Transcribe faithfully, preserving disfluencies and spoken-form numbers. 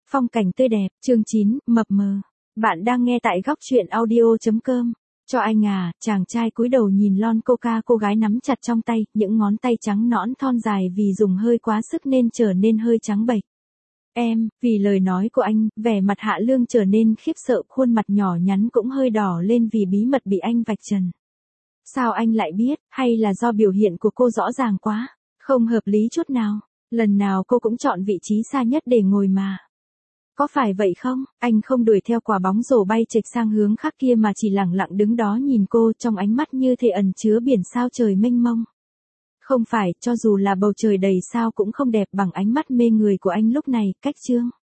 Phong cảnh tươi đẹp, chương chín, mập mờ. Bạn đang nghe tại góc truyện audio chấm com. Cho anh à, chàng trai cúi đầu nhìn lon coca cô gái nắm chặt trong tay, những ngón tay trắng nõn thon dài vì dùng hơi quá sức nên trở nên hơi trắng bệch. Em, vì lời nói của anh, vẻ mặt Hạ Lương trở nên khiếp sợ, khuôn mặt nhỏ nhắn cũng hơi đỏ lên vì bí mật bị anh vạch trần. Sao anh lại biết, hay là do biểu hiện của cô rõ ràng quá, không hợp lý chút nào, lần nào cô cũng chọn vị trí xa nhất để ngồi mà. Có phải vậy không? Anh không đuổi theo quả bóng rổ bay chệch sang hướng khác kia mà chỉ lẳng lặng đứng đó nhìn cô, trong ánh mắt như thể ẩn chứa biển sao trời mênh mông. Không phải, cho dù là bầu trời đầy sao cũng không đẹp bằng ánh mắt mê người của anh lúc này, cách chương.